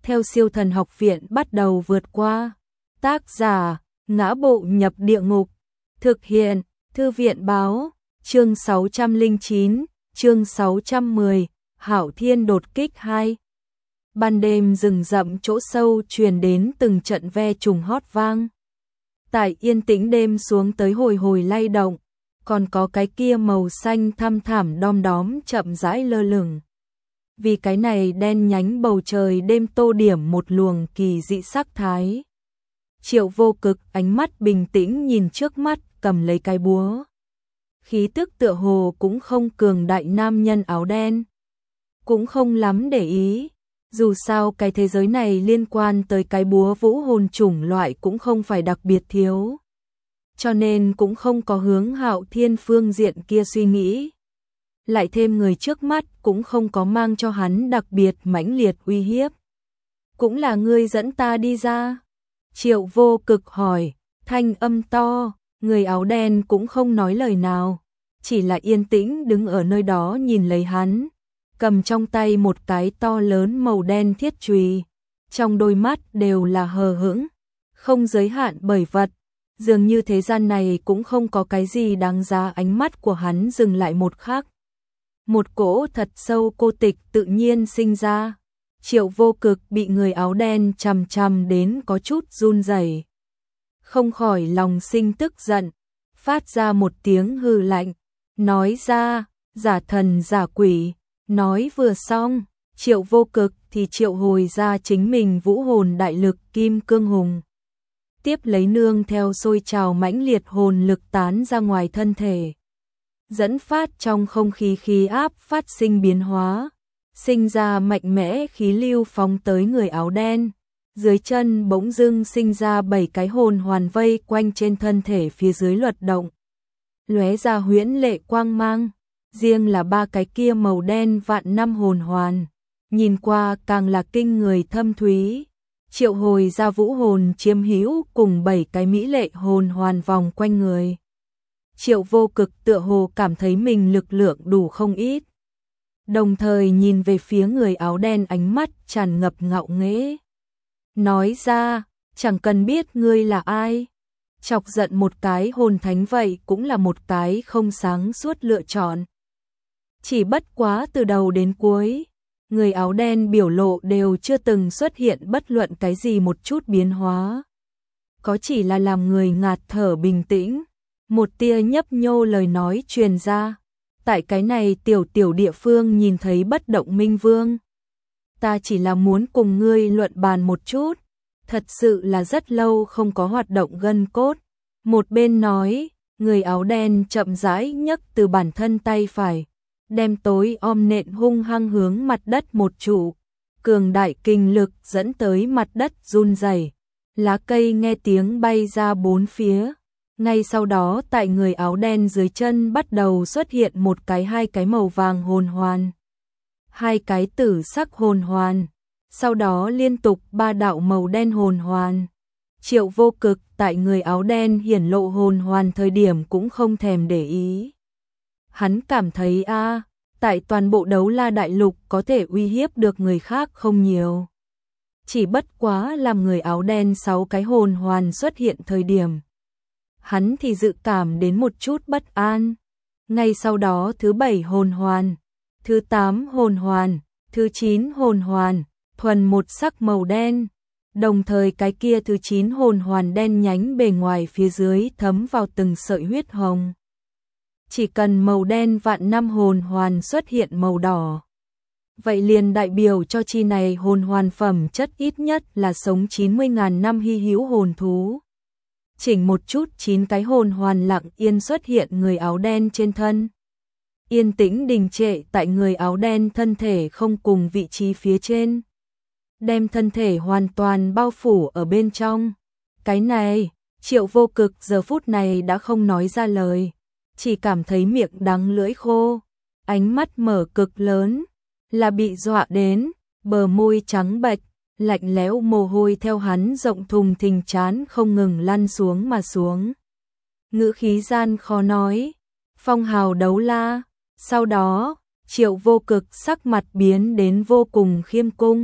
theo Siêu Thần Học Viện bắt đầu vượt qua. Tác giả: Ngã Bộ Nhập Địa Ngục. Thực hiện: Thư viện báo. Chương 609, chương 610, Hạo Thiên đột kích 2. Ban đêm rừng rậm chỗ sâu truyền đến từng trận ve trùng hót vang. Tại yên tĩnh đêm xuống tới hồi hồi lay động, còn có cái kia màu xanh thăm thẳm đom đóm chậm rãi lơ lửng. Vì cái này đen nhánh bầu trời đêm tô điểm một luồng kỳ dị sắc thái. Triệu Vô Cực ánh mắt bình tĩnh nhìn trước mắt, cầm lấy cái búa. Khí tức tựa hồ cũng không cường đại nam nhân áo đen. Cũng không lắm để ý. Dù sao cái thế giới này liên quan tới cái búa vũ hồn chủng loại cũng không phải đặc biệt thiếu. Cho nên cũng không có hướng Hạo Thiên phương diện kia suy nghĩ. Lại thêm người trước mắt cũng không có mang cho hắn đặc biệt mãnh liệt uy hiếp. Cũng là ngươi dẫn ta đi ra. Triệu Vô Cực hỏi, thanh âm to, người áo đen cũng không nói lời nào. Chỉ là yên tĩnh đứng ở nơi đó nhìn lấy hắn. Cầm trong tay một cái to lớn màu đen thiết chùy, trong đôi mắt đều là hờ hững, không giới hạn bởi vật, dường như thế gian này cũng không có cái gì đáng giá ánh mắt của hắn dừng lại một khắc. Một cỗ thật sâu cô tịch tự nhiên sinh ra, Triệu Vô Cực bị người áo đen chằm chằm đến có chút run rẩy, không khỏi lòng sinh tức giận, phát ra một tiếng hừ lạnh, nói ra, giả thần giả quỷ. Nói vừa xong, Triệu Vô Cực thì triệu hồi ra chính mình vũ hồn đại lực Kim Cương Hùng. Tiếp lấy nương theo sôi trào mãnh liệt hồn lực tán ra ngoài thân thể. Dẫn phát trong không khí khí áp phát sinh biến hóa, sinh ra mạnh mẽ khí lưu phóng tới người áo đen. Dưới chân bỗng dưng sinh ra 7 cái hồn hoàn vây quanh trên thân thể phía dưới luật động. Lóe ra huyễn lệ quang mang. Riêng là 3 cái kia màu đen vạn năm hồn hoàn, nhìn qua càng là kinh người thâm thúy. Triệu hồi ra vũ hồn chiếm hữu cùng 7 cái mỹ lệ hồn hoàn vòng quanh người. Triệu Vô Cực tựa hồ cảm thấy mình lực lượng đủ không ít. Đồng thời nhìn về phía người áo đen ánh mắt tràn ngập ngạo nghễ. Nói ra, chẳng cần biết ngươi là ai. Chọc giận một cái hồn thánh vậy cũng là một cái không sáng suốt lựa chọn. Chỉ bất quá từ đầu đến cuối, người áo đen biểu lộ đều chưa từng xuất hiện bất luận cái gì một chút biến hóa. Có chỉ là làm người ngạt thở bình tĩnh, một tia nhấp nhô lời nói truyền ra. Tại cái này tiểu địa phương nhìn thấy bất động minh vương. Ta chỉ là muốn cùng ngươi luận bàn một chút, thật sự là rất lâu không có hoạt động gân cốt. Một bên nói, người áo đen chậm rãi nhấc từ bản thân tay phải. Đem tối om nện hung hăng hướng mặt đất một trụ, cường đại kinh lực dẫn tới mặt đất run rẩy, lá cây nghe tiếng bay ra bốn phía. Ngay sau đó tại người áo đen dưới chân bắt đầu xuất hiện một cái 2 cái màu vàng hồn hoàn, 2 cái tử sắc hồn hoàn, sau đó liên tục 3 đạo màu đen hồn hoàn. Triệu Vô Cực tại người áo đen hiển lộ hồn hoàn thời điểm cũng không thèm để ý. Hắn cảm thấy tại toàn bộ Đấu La Đại Lục có thể uy hiếp được người khác không nhiều. Chỉ bất quá làm người áo đen 6 cái hồn hoàn xuất hiện thời điểm. Hắn thì dự cảm đến một chút bất an. Ngay sau đó thứ 7 hồn hoàn, thứ 8 hồn hoàn, thứ 9 hồn hoàn, thuần một sắc màu đen. Đồng thời cái kia thứ 9 hồn hoàn đen nhánh bề ngoài phía dưới thấm vào từng sợi huyết hồng. Chỉ cần màu đen vạn năm hồn hoàn xuất hiện màu đỏ. Vậy liền đại biểu cho chi này hồn hoàn phẩm chất ít nhất là sống 90.000 năm hy hữu hồn thú. Chỉnh một chút 9 cái hồn hoàn lặng yên xuất hiện người áo đen trên thân. Yên tĩnh đình trệ tại người áo đen thân thể không cùng vị trí phía trên. Đem thân thể hoàn toàn bao phủ ở bên trong. Cái này, Triệu Vô Cực giờ phút này đã không nói ra lời. Chỉ cảm thấy miệng đắng lưỡi khô, ánh mắt mở cực lớn, là bị dọa đến, bờ môi trắng bệch, lạnh lẽo mồ hôi theo hắn rộng thùng thình trán không ngừng lăn xuống mà xuống. Ngữ khí gian khó nói, phong hào đấu la, sau đó, Triệu Vô Cực sắc mặt biến đến vô cùng khiêm cung,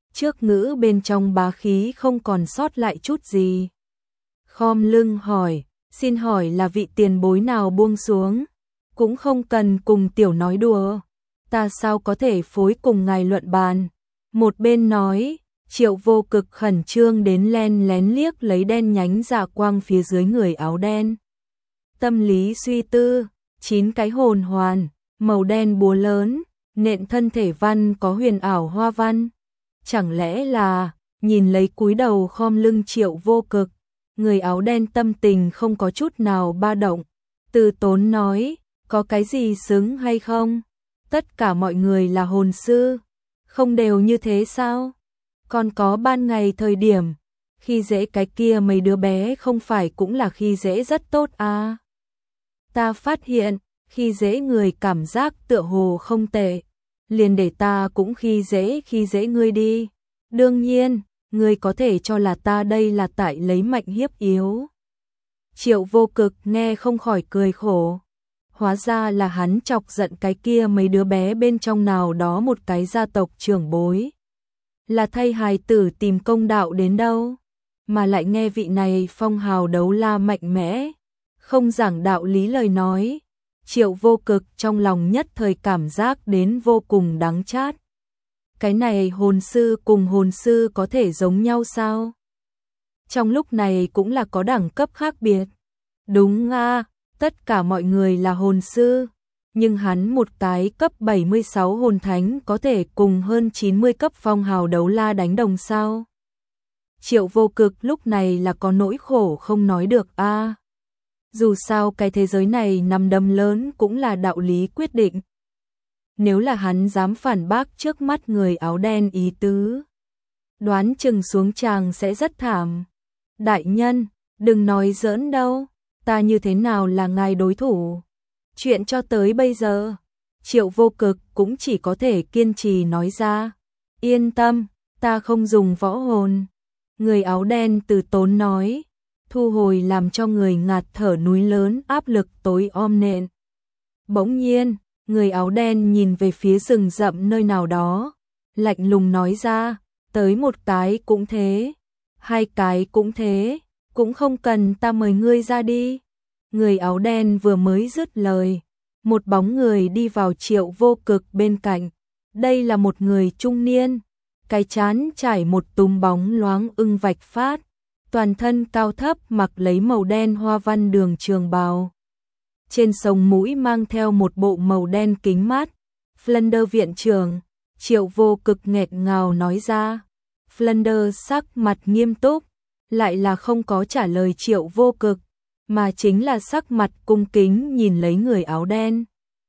trước ngữ bên trong bá khí không còn sót lại chút gì. Khom lưng hỏi, xin hỏi là vị tiền bối nào buông xuống, cũng không cần cùng tiểu nói đùa, ta sao có thể phối cùng ngài luận bàn. Một bên nói, Triệu Vô Cực khẩn trương đến len lén liếc lấy đen nhánh dạ quang phía dưới người áo đen. Tâm lý suy tư, 9 cái hồn hoàn, màu đen búa lớn, nện thân thể văn có huyền ảo hoa văn. Chẳng lẽ là, nhìn lấy cúi đầu khom lưng Triệu Vô Cực, người áo đen tâm tình không có chút nào ba động, từ tốn nói, có cái gì xứng hay không? Tất cả mọi người là hồn sư, không đều như thế sao? Còn có ban ngày thời điểm, khi dễ cái kia mấy đứa bé không phải cũng là khi dễ rất tốt à? Ta phát hiện, khi dễ người cảm giác tựa hồ không tệ, liền để ta cũng khi dễ ngươi đi. Đương nhiên, ngươi có thể cho là ta đây là tại lấy mạnh hiếp yếu. Triệu Vô Cực nghe không khỏi cười khổ. Hóa ra là hắn chọc giận cái kia mấy đứa bé bên trong nào đó một cái gia tộc trưởng bối. Là thay hài tử tìm công đạo đến đâu, mà lại nghe vị này phong hào đấu la mạnh mẽ, không giảng đạo lý lời nói. Triệu Vô Cực trong lòng nhất thời cảm giác đến vô cùng đắng chát. Cái này hồn sư cùng hồn sư có thể giống nhau sao? Trong lúc này cũng là có đẳng cấp khác biệt. Đúng à, tất cả mọi người là hồn sư, nhưng hắn một cái cấp 76 hồn thánh có thể cùng hơn 90 cấp phong hào đấu la đánh đồng sao? Triệu Vô Cực lúc này là có nỗi khổ không nói được a. Dù sao cái thế giới này nằm đâm lớn cũng là đạo lý quyết định. Nếu là hắn dám phản bác trước mắt người áo đen ý tứ, đoán chừng xuống tràng sẽ rất thảm. Đại nhân, đừng nói giỡn đâu, ta như thế nào là ngài đối thủ? Chuyện cho tới bây giờ, Triệu Vô Cực cũng chỉ có thể kiên trì nói ra. Yên tâm, ta không dùng võ hồn. Người áo đen từ tốn nói, thu hồi làm cho người ngạt thở núi lớn áp lực tối om nện. Bỗng nhiên, người áo đen nhìn về phía rừng rậm nơi nào đó, lạnh lùng nói ra, tới một cái cũng thế, hai cái cũng thế, cũng không cần ta mời ngươi ra đi. Người áo đen vừa mới dứt lời, một bóng người đi vào Triệu Vô Cực bên cạnh. Đây là một người trung niên, cái trán trải một túm bóng loáng ưng vạch phát, toàn thân cao thấp mặc lấy màu đen hoa văn đường trường bào. Trên sống mũi mang theo một bộ màu đen kính mát. Flander viện trưởng, Triệu Vô Cực nghẹt ngào nói ra. Flander sắc mặt nghiêm túc, lại là không có trả lời Triệu Vô Cực, mà chính là sắc mặt cung kính nhìn lấy người áo đen.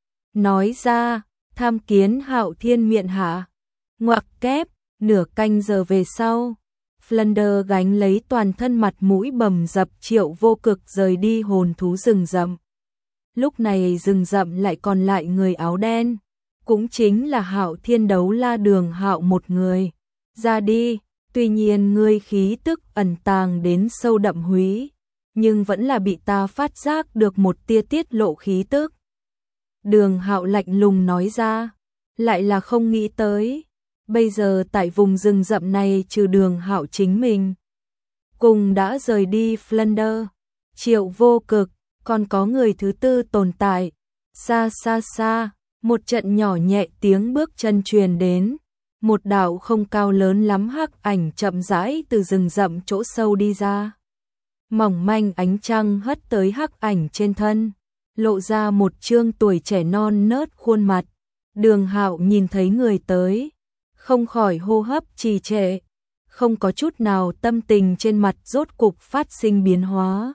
Nói ra, tham kiến Hạo Thiên miện hạ. Ngoặc kép, nửa canh giờ về sau, Flander gánh lấy toàn thân mặt mũi bầm dập Triệu Vô Cực rời đi hồn thú rừng rậm. Lúc này rừng rậm lại còn lại người áo đen, cũng chính là Hạo Thiên đấu la Đường Hạo một người. Ra đi, tuy nhiên ngươi khí tức ẩn tàng đến sâu đậm húy, nhưng vẫn là bị ta phát giác được một tia tiết lộ khí tức. Đường Hạo lạnh lùng nói ra, lại là không nghĩ tới. Bây giờ tại vùng rừng rậm này trừ Đường Hạo chính mình, cùng đã rời đi Flander, Triệu Vô Cực, còn có người thứ tư tồn tại. Xa xa xa, một trận nhỏ nhẹ tiếng bước chân truyền đến. Một đạo không cao lớn lắm hắc ảnh chậm rãi từ rừng rậm chỗ sâu đi ra. Mỏng manh ánh trăng hất tới hắc ảnh trên thân, lộ ra một trương tuổi trẻ non nớt khuôn mặt. Đường Hạo nhìn thấy người tới, không khỏi hô hấp trì trệ, không có chút nào tâm tình trên mặt rốt cục phát sinh biến hóa.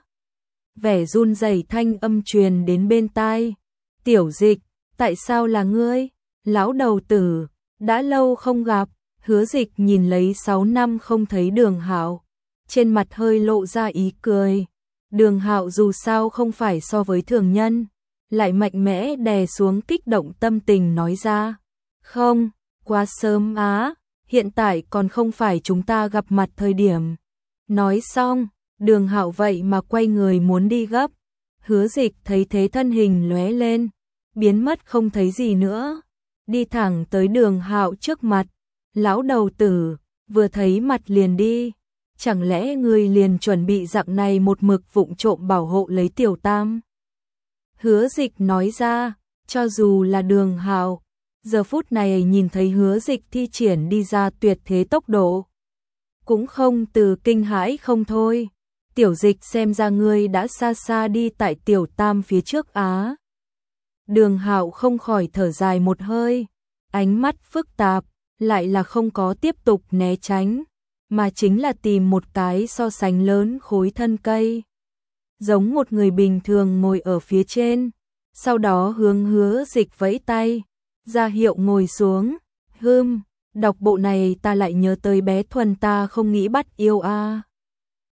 Vẻ run rẩy thanh âm truyền đến bên tai. Tiểu Dịch, tại sao là ngươi? Lão đầu tử, đã lâu không gặp. Hứa Dịch nhìn lấy 6 năm không thấy Đường Hạo, trên mặt hơi lộ ra ý cười. Đường Hạo dù sao không phải so với thường nhân, lại mạnh mẽ đè xuống kích động tâm tình nói ra. Không, quá sớm á, hiện tại còn không phải chúng ta gặp mặt thời điểm. Nói xong, Đường Hạo vậy mà quay người muốn đi gấp. Hứa Dịch thấy thế thân hình lóe lên, biến mất không thấy gì nữa, đi thẳng tới Đường Hạo trước mặt. Lão đầu tử, vừa thấy mặt liền đi. Chẳng lẽ ngươi liền chuẩn bị dạng này một mực vụng trộm bảo hộ lấy Tiểu Tam? Hứa Dịch nói ra, cho dù là Đường Hạo, giờ phút này nhìn thấy Hứa Dịch thi triển đi ra tuyệt thế tốc độ, cũng không từ kinh hãi không thôi. Tiểu Dịch xem ra ngươi đã xa xa đi tại Tiểu Tam phía trước á. Đường Hạo không khỏi thở dài một hơi, ánh mắt phức tạp, lại là không có tiếp tục né tránh, mà chính là tìm một cái so sánh lớn khối thân cây, giống một người bình thường ngồi ở phía trên, sau đó hướng Hứa Dịch vẫy tay, ra hiệu ngồi xuống. Đọc bộ này ta lại nhớ tới bé Thuần ta không nghĩ bắt yêu a.